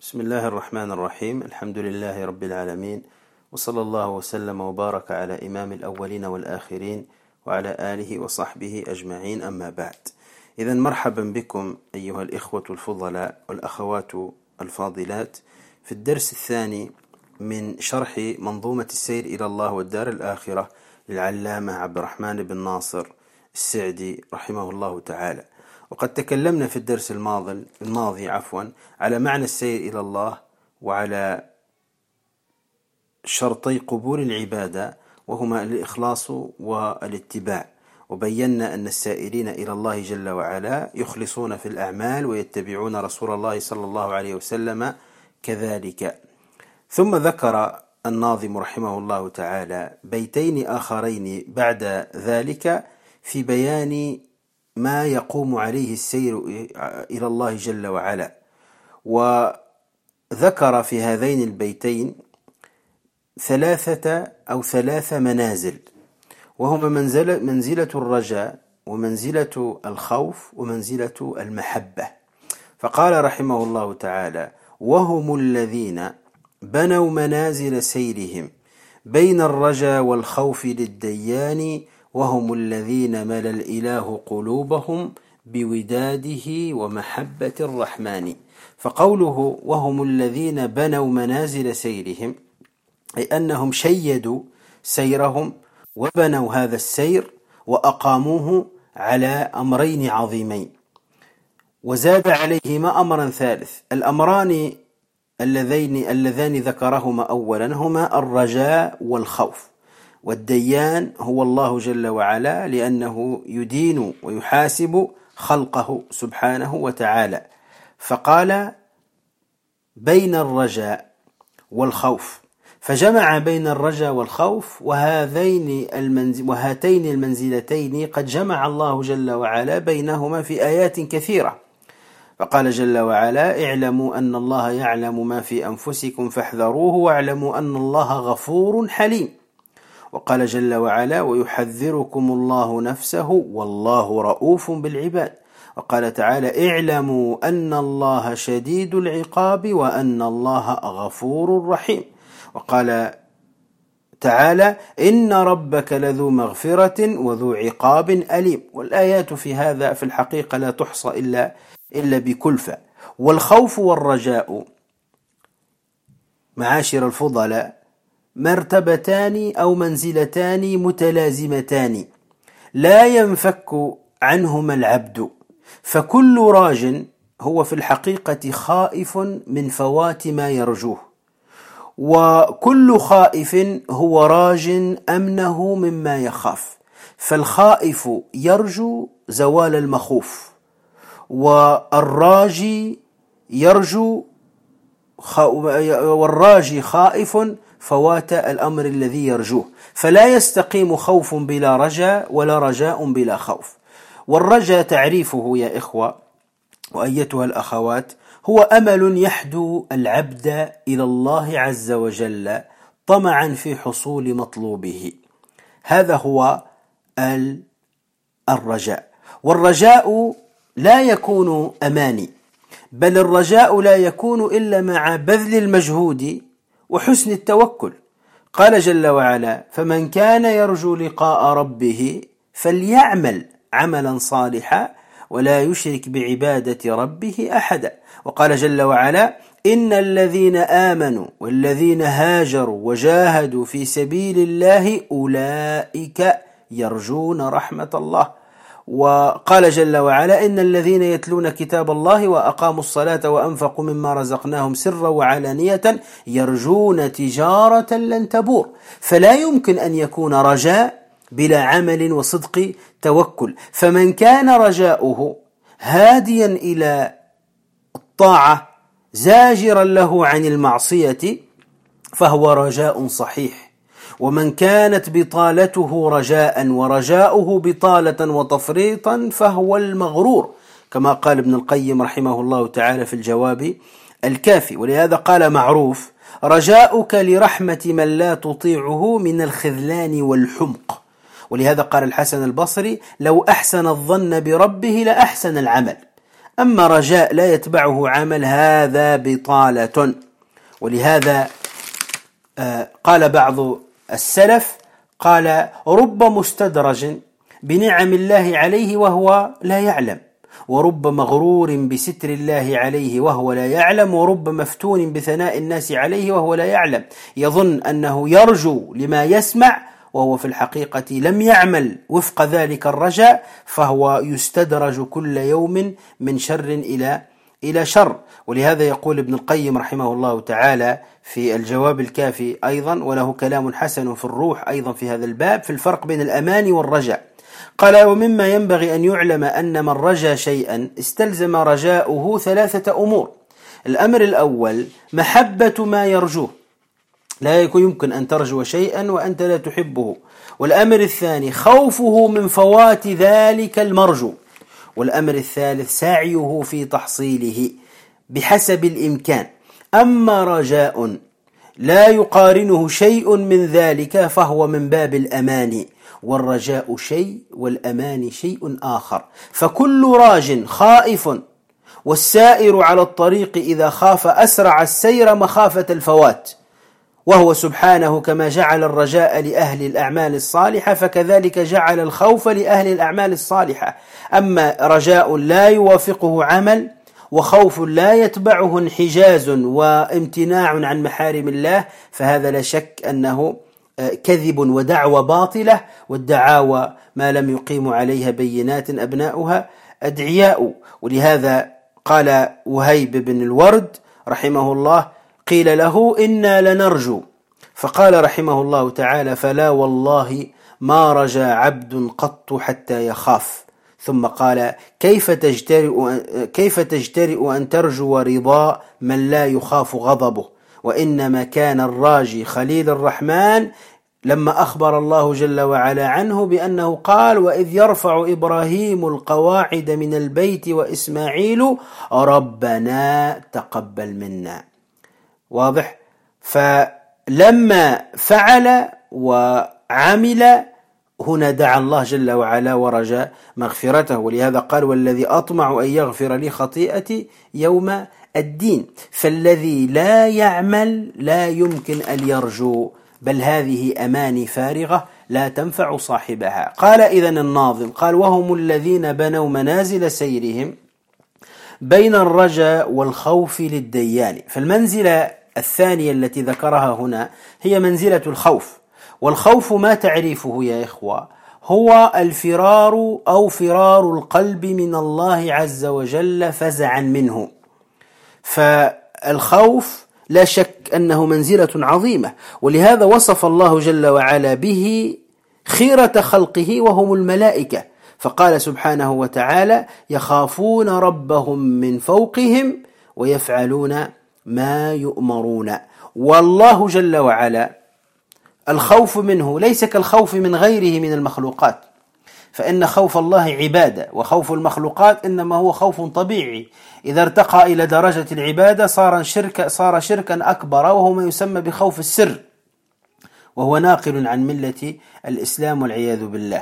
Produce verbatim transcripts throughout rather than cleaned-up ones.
بسم الله الرحمن الرحيم. الحمد لله رب العالمين، وصلى الله وسلم وبارك على إمام الأولين والآخرين وعلى آله وصحبه أجمعين، أما بعد. إذن مرحبا بكم أيها الإخوة الفضلاء والأخوات الفاضلات في الدرس الثاني من شرح منظومة السير إلى الله والدار الآخرة للعلامة عبد الرحمن بن ناصر السعدي رحمه الله تعالى. وقد تكلمنا في الدرس الماضي الماضي عفوا على معنى السير إلى الله وعلى شرطي قبول العبادة، وهما الإخلاص والاتباع، وبينا أن السائرين إلى الله جل وعلا يخلصون في الأعمال ويتبعون رسول الله صلى الله عليه وسلم كذلك. ثم ذكر الناظم رحمه الله تعالى بيتين آخرين بعد ذلك في بيان ما يقوم عليه السير إلى الله جل وعلا، وذكر في هذين البيتين ثلاثة أو ثلاث منازل، وهما منزلة, منزلة الرجاء ومنزلة الخوف ومنزلة المحبة. فقال رحمه الله تعالى: وهم الذين بنوا منازل سيرهم بين الرجاء والخوف للديان، وهم الذين ملى الإله قلوبهم بوداده ومحبة الرحمن. فقوله وهم الذين بنوا منازل سيرهم أي أنهم شيدوا سيرهم وبنوا هذا السير وأقاموه على أمرين عظيمين، وزاد عليهما أمرا ثالث. الأمران اللذين اللذان ذكرهما أولا هما الرجاء والخوف، والديان هو الله جل وعلا، لأنه يدين ويحاسب خلقه سبحانه وتعالى. فقال بين الرجاء والخوف، فجمع بين الرجاء والخوف، وهذين المنزل وهاتين المنزلتين قد جمع الله جل وعلا بينهما في آيات كثيرة. فقال جل وعلا: اعلموا أن الله يعلم ما في أنفسكم فاحذروه واعلموا أن الله غفور حليم. وقال جل وعلا: ويحذركم الله نفسه والله رؤوف بالعباد. وقال تعالى: اعلموا أن الله شديد العقاب وأن الله غفور رحيم. وقال تعالى: إن ربك لذو مغفرة وذو عقاب أليم. والآيات في هذا في الحقيقة لا تحصى إلا, إلا بكلفة. والخوف والرجاء معاشر الفضلاء مرتبتان أو منزلتان متلازمتان لا ينفك عنهما العبد، فكل راج هو في الحقيقة خائف من فوات ما يرجوه، وكل خائف هو راج أمنه مما يخاف. فالخائف يرجو زوال المخوف، والراجي يرجو والراجي خائف فوات الأمر الذي يرجوه. فلا يستقيم خوف بلا رجاء ولا رجاء بلا خوف. والرجاء تعريفه يا إخوة وأيتها الأخوات هو أمل يحدو العبد إلى الله عز وجل طمعا في حصول مطلوبه، هذا هو الرجاء. والرجاء لا يكون أماني، بل الرجاء لا يكون إلا مع بذل المجهود وحسن التوكل. قال جل وعلا: فمن كان يرجو لقاء ربه فليعمل عملا صالحا ولا يشرك بعبادة ربه أحدا. وقال جل وعلا: إن الذين آمنوا والذين هاجروا وجاهدوا في سبيل الله أولئك يرجون رحمة الله. وقال جل وعلا: إن الذين يتلون كتاب الله وأقاموا الصلاة وأنفقوا مما رزقناهم سرا وعلانية يرجون تجارة لن تبور. فلا يمكن أن يكون رجاء بلا عمل وصدق توكل. فمن كان رجاؤه هاديا إلى الطاعة زاجرا له عن المعصية فهو رجاء صحيح. ومن كانت بطالته رجاء ورجاؤه بطالة وتفريطا فهو المغرور، كما قال ابن القيم رحمه الله تعالى في الجواب الكافي. ولهذا قال معروف: رجاؤك لرحمة من لا تطيعه من الخذلان والحمق. ولهذا قال الحسن البصري: لو أحسن الظن بربه لأحسن العمل. أما رجاء لا يتبعه عمل هذا بطالة. ولهذا قال بعض السلف قال: رب مستدرج بنعم الله عليه وهو لا يعلم، ورب مغرور بستر الله عليه وهو لا يعلم، ورب مفتون بثناء الناس عليه وهو لا يعلم، يظن أنه يرجو لما يسمع وهو في الحقيقة لم يعمل وفق ذلك الرجاء، فهو يستدرج كل يوم من شر إلى إلى شر. ولهذا يقول ابن القيم رحمه الله تعالى في الجواب الكافي أيضا، وله كلام حسن في الروح أيضا في هذا الباب، في الفرق بين الأمان والرجاء. قال: ومما ينبغي أن يعلم أن من رجا شيئا استلزم رجاؤه ثلاثة أمور. الأمر الأول محبة ما يرجوه، لا يمكن أن ترجو شيئا وأنت لا تحبه. والأمر الثاني خوفه من فوات ذلك المرجو. والأمر الثالث سعيه في تحصيله بحسب الإمكان. أما رجاء لا يقارنه شيء من ذلك فهو من باب الأمان، والرجاء شيء والأمان شيء آخر. فكل راج خائف، والسائر على الطريق إذا خاف أسرع السير مخافة الفوات، وهو سبحانه كما جعل الرجاء لأهل الأعمال الصالحة فكذلك جعل الخوف لأهل الأعمال الصالحة. أما رجاء لا يوافقه عمل، وخوف لا يتبعه انحجاز وامتناع عن محارم الله، فهذا لا شك أنه كذب ودعوة باطلة، والدعاوى ما لم يقيم عليها بينات أبناؤها أدعياء. ولهذا قال وهيب بن الورد رحمه الله: قيل له: إنا لنرجو، فقال رحمه الله تعالى: فلا والله ما رجا عبد قط حتى يخاف. ثم قال: كيف تجترئ, كيف تجترئ أن ترجو رضا من لا يخاف غضبه؟ وإنما كان الراجي خليل الرحمن لما أخبر الله جل وعلا عنه بأنه قال: وإذ يرفع إبراهيم القواعد من البيت وإسماعيل ربنا تقبل منا. واضح؟ فلما فعل وعمل هنا دعا الله جل وعلا ورجى مغفرته. ولهذا قال: والذي أطمع أن يغفر لي خطيئتي يوم الدين. فالذي لا يعمل لا يمكن أن يرجو، بل هذه أماني فارغة لا تنفع صاحبها. قال إذن الناظم قال: وهم الذين بنوا منازل سيرهم بين الرجاء والخوف للديان. فالمنزلة الثانية التي ذكرها هنا هي منزلة الخوف. والخوف ما تعريفه يا إخوة؟ هو الفرار أو فرار القلب من الله عز وجل فزعا منه. فالخوف لا شك أنه منزلة عظيمة، ولهذا وصف الله جل وعلا به خيرة خلقه وهم الملائكة، فقال سبحانه وتعالى: يخافون ربهم من فوقهم ويفعلون ما يؤمرون. والله جل وعلا الخوف منه ليس كالخوف من غيره من المخلوقات، فإن خوف الله عبادة، وخوف المخلوقات إنما هو خوف طبيعي. إذا ارتقى إلى درجة العبادة صار شركا صار شركا أكبر، وهو ما يسمى بخوف السر، وهو ناقل عن ملة الإسلام والعياذ بالله.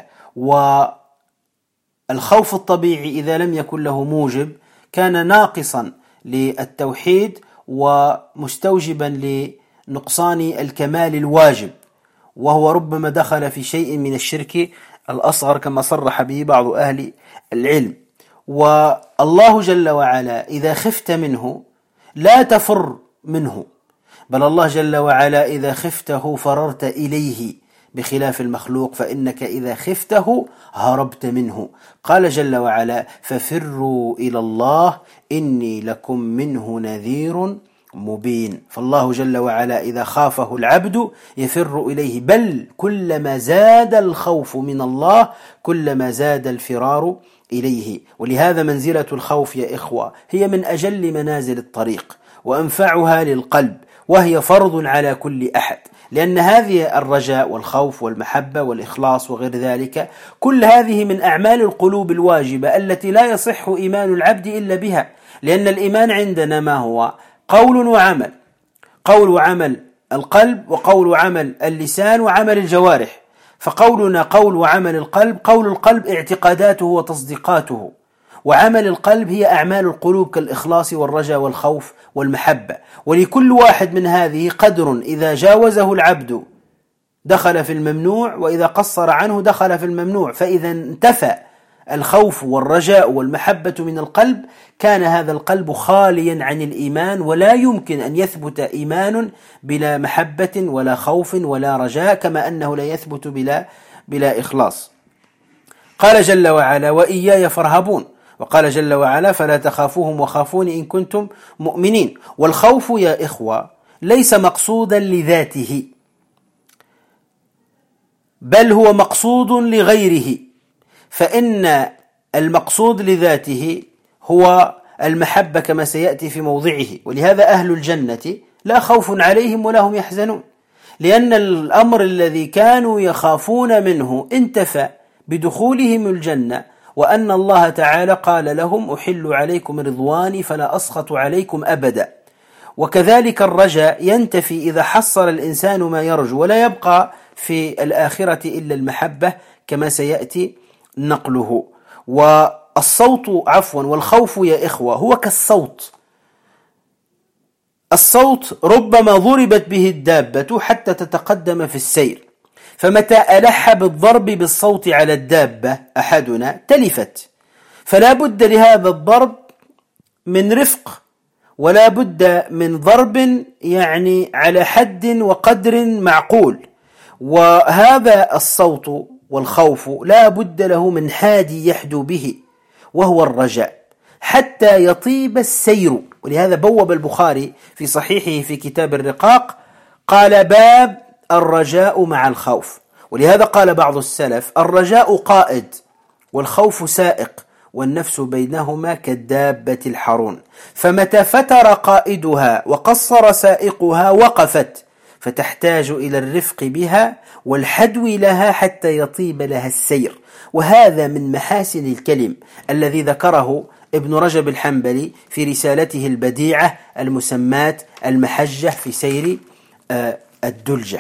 والخوف الطبيعي إذا لم يكن له موجب كان ناقصا للتوحيد ومستوجبا لنقصان الكمال الواجب، وهو ربما دخل في شيء من الشرك الأصغر كما صرح به بعض أهل العلم. والله جل وعلا إذا خفت منه لا تفر منه، بل الله جل وعلا إذا خفته فررت إليه، بخلاف المخلوق فإنك إذا خفته هربت منه. قال جل وعلا: ففروا إلى الله إني لكم منه نذير مبين. فالله جل وعلا إذا خافه العبد يفر إليه، بل كلما زاد الخوف من الله كلما زاد الفرار إليه. ولهذا منزلة الخوف يا إخوة هي من أجل منازل الطريق وأنفعها للقلب، وهي فرض على كل أحد، لأن هذه الرجاء والخوف والمحبة والإخلاص وغير ذلك كل هذه من أعمال القلوب الواجبة التي لا يصح إيمان العبد إلا بها. لأن الإيمان عندنا ما هو؟ قول وعمل، قول وعمل القلب، وقول وعمل اللسان، وعمل الجوارح. فقولنا قول وعمل القلب، قول القلب اعتقاداته وتصديقاته، وعمل القلب هي أعمال القلوب كالإخلاص والرجاء والخوف والمحبة، ولكل واحد من هذه قدر إذا جاوزه العبد دخل في الممنوع، وإذا قصر عنه دخل في الممنوع. فإذا انتفى الخوف والرجاء والمحبة من القلب كان هذا القلب خاليا عن الإيمان، ولا يمكن أن يثبت إيمان بلا محبة ولا خوف ولا رجاء، كما أنه لا يثبت بلا, بلا إخلاص. قال جل وعلا: وإياي فارهبون. وقال جل وعلا: فلا تخافوهم وخافون إن كنتم مؤمنين. والخوف يا إخوة ليس مقصودا لذاته، بل هو مقصود لغيره، فإن المقصود لذاته هو المحبة كما سيأتي في موضعه. ولهذا أهل الجنة لا خوف عليهم ولا هم يحزنون، لأن الأمر الذي كانوا يخافون منه انتفى بدخولهم الجنة، وأن الله تعالى قال لهم: أحل عليكم رضواني فلا أسخط عليكم أبدا. وكذلك الرجاء ينتفي إذا حصل الإنسان ما يرجو، ولا يبقى في الآخرة إلا المحبة كما سيأتي نقله. والصوت عفوا والخوف يا إخوة هو كالصوت. الصوت ربما ضربت به الدابة حتى تتقدم في السير، فمتى ألح بالضرب بالصوت على الدابة أحدنا تلفت، فلا بد لهذا الضرب من رفق، ولا بد من ضرب يعني على حد وقدر معقول. وهذا الصوت والخوف لا بد له من حادي يحدو به، وهو الرجاء، حتى يطيب السير. ولهذا بوب البخاري في صحيحه في كتاب الرقاق قال: باب الرجاء مع الخوف. ولهذا قال بعض السلف: الرجاء قائد والخوف سائق، والنفس بينهما كالدابة الحرون، فمتى فتر قائدها وقصر سائقها وقفت، فتحتاج إلى الرفق بها والحدو لها حتى يطيب لها السير. وهذا من محاسن الكلم الذي ذكره ابن رجب الحنبلي في رسالته البديعة المسماة المحجة في سير الدلجة.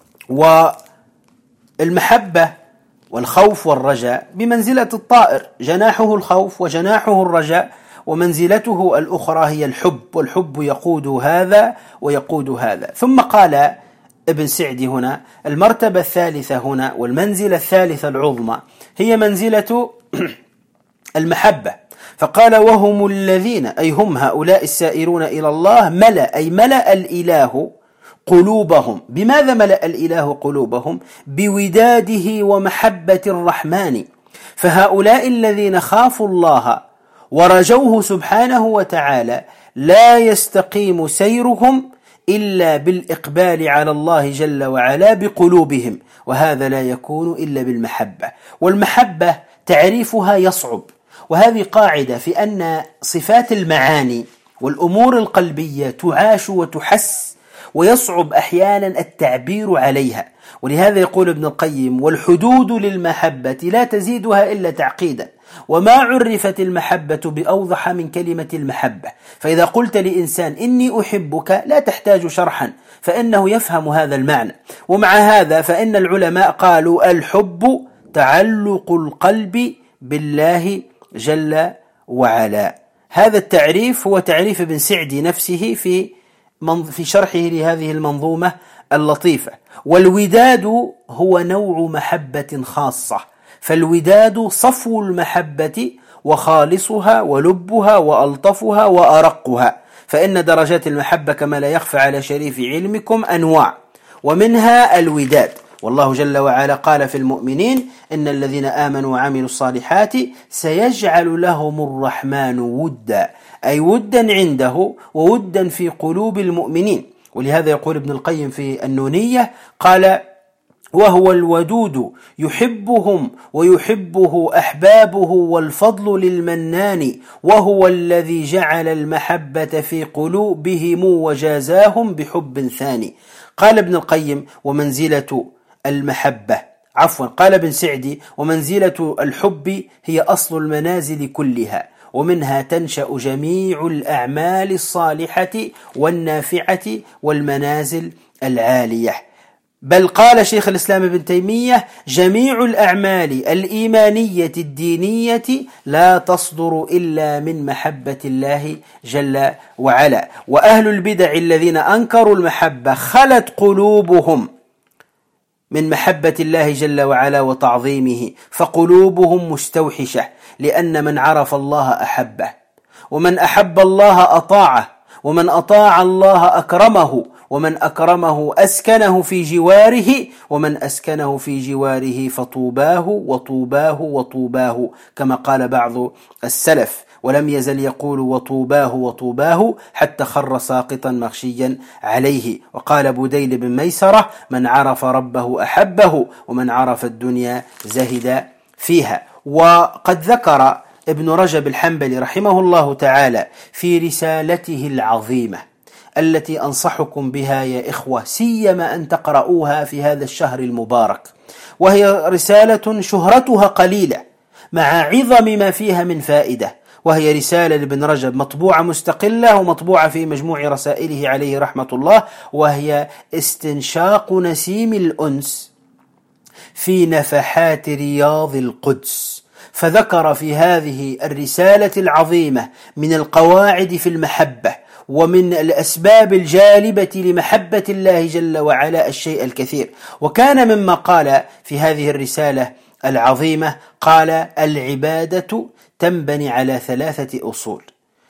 والمحبة والخوف والرجاء بمنزلة الطائر، جناحه الخوف وجناحه الرجاء، ومنزلته الأخرى هي الحب، والحب يقود هذا ويقود هذا. ثم قال ابن سعدي هنا: المرتبة الثالثة هنا والمنزلة الثالثة العظمى هي منزلة المحبة، فقال: وهم الذين، أي هم هؤلاء السائرون إلى الله، ملأ أي ملأ الإله قلوبهم. بماذا ملأ الإله قلوبهم؟ بوداده ومحبة الرحمن. فهؤلاء الذين خافوا الله ورجوه سبحانه وتعالى لا يستقيم سيرهم إلا بالإقبال على الله جل وعلا بقلوبهم، وهذا لا يكون إلا بالمحبة. والمحبة تعريفها يصعب، وهذه قاعدة في أن صفات المعاني والأمور القلبية تعاش وتحس، ويصعب أحيانا التعبير عليها. ولهذا يقول ابن القيم: والحدود للمحبة لا تزيدها إلا تعقيدا، وما عرفت المحبة بأوضح من كلمة المحبة. فإذا قلت لإنسان إني أحبك لا تحتاج شرحا، فإنه يفهم هذا المعنى. ومع هذا فإن العلماء قالوا: الحب تعلق القلب بالله جل وعلا. هذا التعريف هو تعريف ابن سعدي نفسه في في شرحه لهذه المنظومة اللطيفة. والوداد هو نوع محبة خاصة، فالوداد صفو المحبة وخالصها ولبها وألطفها وأرقها. فإن درجات المحبة كما لا يخفى على شريف علمكم أنواع، ومنها الوداد. والله جل وعلا قال في المؤمنين: إن الذين آمنوا وعملوا الصالحات سيجعل لهم الرحمن ودا، أي ودا عنده وودا في قلوب المؤمنين. ولهذا يقول ابن القيم في النونية قال: وهو الودود يحبهم ويحبه أحبابه، والفضل للمنان، وهو الذي جعل المحبة في قلوبهم وجازاهم بحب ثاني. قال ابن القيم: ومنزلة المحبة عفوا قال ابن سعدي: ومنزلة الحب هي أصل المنازل كلها، ومنها تنشأ جميع الأعمال الصالحة والنافعة والمنازل العالية. بل قال شيخ الإسلام ابن تيمية: جميع الأعمال الإيمانية الدينية لا تصدر إلا من محبة الله جل وعلا. وأهل البدع الذين أنكروا المحبة خلت قلوبهم من محبة الله جل وعلا وتعظيمه، فقلوبهم مستوحشة، لأن من عرف الله أحبه، ومن أحب الله أطاعه، ومن أطاع الله أكرمه، ومن أكرمه أسكنه في جواره، ومن أسكنه في جواره فطوباه وطوباه وطوباه، كما قال بعض السلف: ولم يزل يقول وطوباه وطوباه حتى خر ساقطا مغشيا عليه. وقال بديل بن ميسرة: من عرف ربه أحبه، ومن عرف الدنيا زهد فيها. وقد ذكر ابن رجب الحنبلي رحمه الله تعالى في رسالته العظيمة التي أنصحكم بها يا إخوة، سيما أن تقرؤوها في هذا الشهر المبارك، وهي رسالة شهرتها قليلة مع عظم ما فيها من فائدة، وهي رسالة لابن رجب مطبوعة مستقلة ومطبوعة في مجموع رسائله عليه رحمة الله، وهي استنشاق نسيم الأنس في نفحات رياض القدس. فذكر في هذه الرسالة العظيمة من القواعد في المحبة ومن الأسباب الجالبة لمحبة الله جل وعلا الشيء الكثير. وكان مما قال في هذه الرسالة العظيمة، قال: العبادة تنبني على ثلاثة أصول: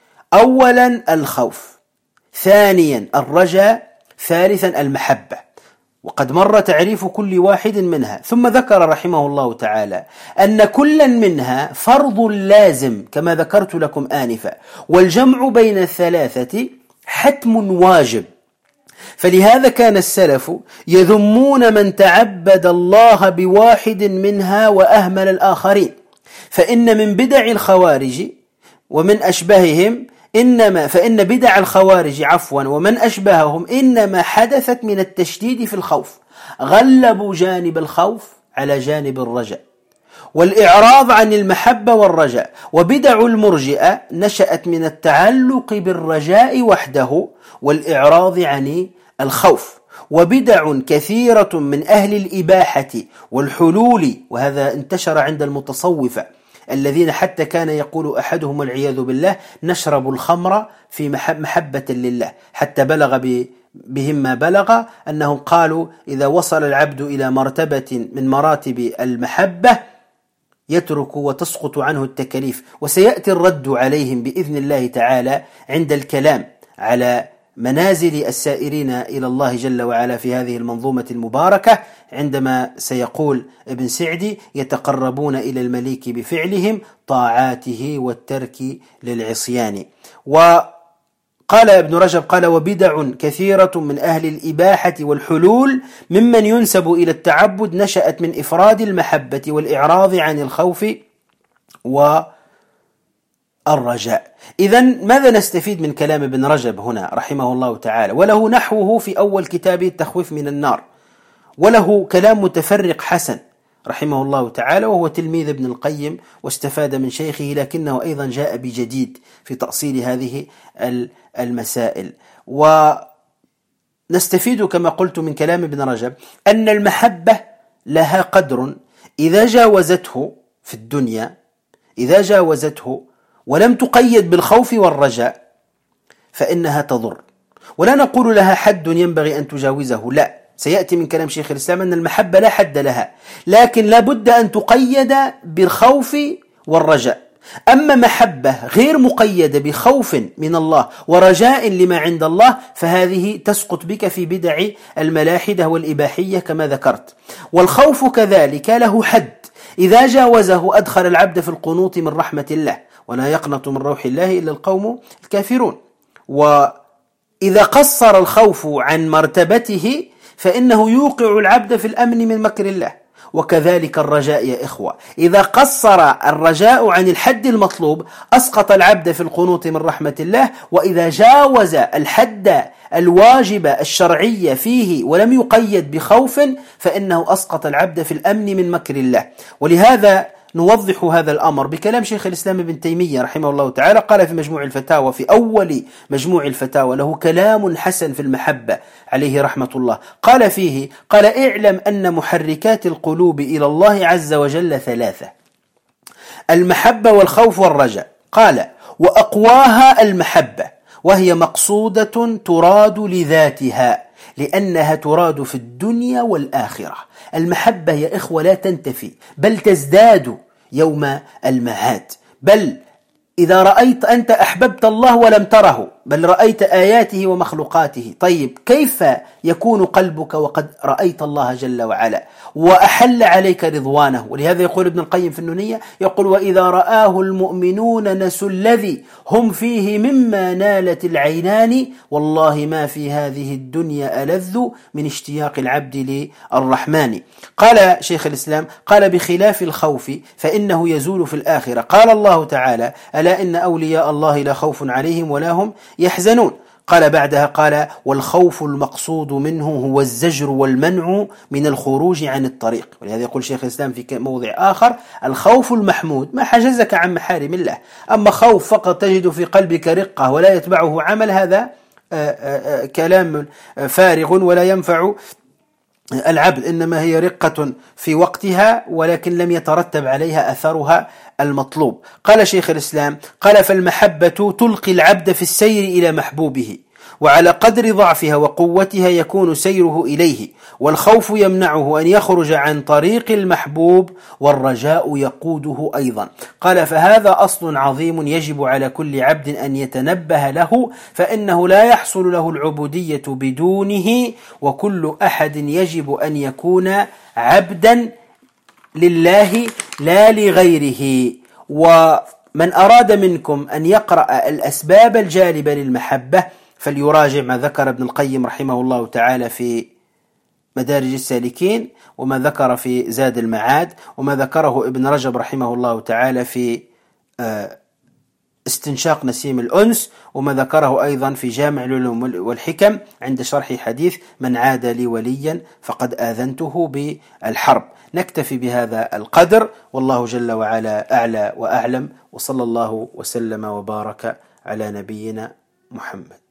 أولا الخوف، ثانيا الرجاء، ثالثا المحبة. وقد مر تعريف كل واحد منها، ثم ذكر رحمه الله تعالى أن كلا منها فرض لازم كما ذكرت لكم آنفا، والجمع بين الثلاثة حتم واجب. فلهذا كان السلف يذمون من تعبد الله بواحد منها وأهمل الآخرين، فإن من بدع الخوارج ومن أشبههم إنما فإن بدع الخوارج عفوا ومن أشبههم إنما حدثت من التشديد في الخوف، غلبوا جانب الخوف على جانب الرجاء والإعراض عن المحبة والرجاء. وبدع المرجئة نشأت من التعلق بالرجاء وحده والإعراض عن الخوف. وبدع كثيرة من أهل الإباحة والحلول، وهذا انتشر عند المتصوفة الذين حتى كان يقول أحدهم والعياذ بالله: نشرب الخمر في محبة لله، حتى بلغ بهم ما بلغ أنهم قالوا: إذا وصل العبد إلى مرتبة من مراتب المحبة يترك وتسقط عنه التكاليف. وسيأتي الرد عليهم بإذن الله تعالى عند الكلام على منازل السائرين إلى الله جل وعلا في هذه المنظومة المباركة، عندما سيقول ابن سعدي: يتقربون إلى المليك بفعلهم طاعاته والترك للعصيان. وقال ابن رجب قال: وبدع كثيرة من أهل الإباحة والحلول ممن ينسب إلى التعبد نشأت من إفراد المحبة والإعراض عن الخوف والرجاء. إذن ماذا نستفيد من كلام ابن رجب هنا رحمه الله تعالى؟ وله نحوه في أول كتابه التخويف من النار، وله كلام متفرق حسن رحمه الله تعالى، وهو تلميذ ابن القيم واستفاد من شيخه، لكنه أيضا جاء بجديد في تأصيل هذه المسائل. ونستفيد كما قلت من كلام ابن رجب أن المحبة لها قدر إذا جاوزته في الدنيا، إذا جاوزته ولم تقيد بالخوف والرجاء فإنها تضر، ولا نقول لها حد ينبغي أن تجاوزه، لا، سيأتي من كلام شيخ الإسلام أن المحبة لا حد لها، لكن لا بد أن تقيد بالخوف والرجاء. أما محبة غير مقيدة بخوف من الله ورجاء لما عند الله فهذه تسقط بك في بدع الملاحدة والإباحية كما ذكرت. والخوف كذلك له حد، إذا جاوزه أدخل العبد في القنوط من رحمة الله، ولا يقنط من روح الله إلا القوم الكافرون. وإذا قصر الخوف عن مرتبته فإنه يوقع العبد في الأمن من مكر الله. وكذلك الرجاء يا إخوة، إذا قصر الرجاء عن الحد المطلوب أسقط العبد في القنوط من رحمة الله، وإذا جاوز الحد الواجب الشرعي فيه ولم يقيد بخوف فإنه أسقط العبد في الأمن من مكر الله. ولهذا نوضح هذا الأمر بكلام شيخ الإسلام ابن تيمية رحمه الله تعالى. قال في مجموع الفتاوى، في أول مجموع الفتاوى، له كلام حسن في المحبة عليه رحمة الله، قال فيه: قال: اعلم أن محركات القلوب إلى الله عز وجل ثلاثة: المحبة والخوف والرجاء. قال: وأقواها المحبة، وهي مقصودة تراد لذاتها، لأنها تراد في الدنيا والآخرة. المحبة يا إخوة لا تنتفي، بل تزداد يوم المعاد. بل إذا رأيت أنت أحببت الله ولم تره، بل رأيت آياته ومخلوقاته، طيب كيف يكون قلبك وقد رأيت الله جل وعلا وأحل عليك رضوانه؟ ولهذا يقول ابن القيم في النونية، يقول: وإذا رآه المؤمنون نسوا الذي هم فيه مما نالت العينان، والله ما في هذه الدنيا ألذ من اشتياق العبد للرحمن. قال شيخ الإسلام: قال: بخلاف الخوف فإنه يزول في الآخرة. قال الله تعالى: ألا إن أولياء الله لا خوف عليهم ولا هم يحزنون. قال بعدها: قال: والخوف المقصود منه هو الزجر والمنع من الخروج عن الطريق. ولهذا يقول شيخ الإسلام في موضع آخر: الخوف المحمود ما حجزك عن محارم الله. أما خوف فقط تجد في قلبك رقة ولا يتبعه عمل، هذا كلام فارغ ولا ينفع العبد، إنما هي رقة في وقتها ولكن لم يترتب عليها أثرها المطلوب. قال شيخ الإسلام: قال: فالمحبة تلقي العبد في السير إلى محبوبه، وعلى قدر ضعفها وقوتها يكون سيره إليه، والخوف يمنعه أن يخرج عن طريق المحبوب، والرجاء يقوده أيضا. قال: فهذا أصل عظيم يجب على كل عبد أن يتنبه له، فإنه لا يحصل له العبودية بدونه، وكل أحد يجب أن يكون عبدا لله لا لغيره. ومن أراد منكم أن يقرأ الأسباب الجالبة للمحبة فليراجع ما ذكر ابن القيم رحمه الله تعالى في مدارج السالكين، وما ذكر في زاد المعاد، وما ذكره ابن رجب رحمه الله تعالى في استنشاق نسيم الأنس، وما ذكره أيضا في جامع العلوم والحكم عند شرح حديث: من عاد لي وليا فقد آذنته بالحرب. نكتفي بهذا القدر، والله جل وعلا أعلى وأعلم، وصلى الله وسلم وبارك على نبينا محمد.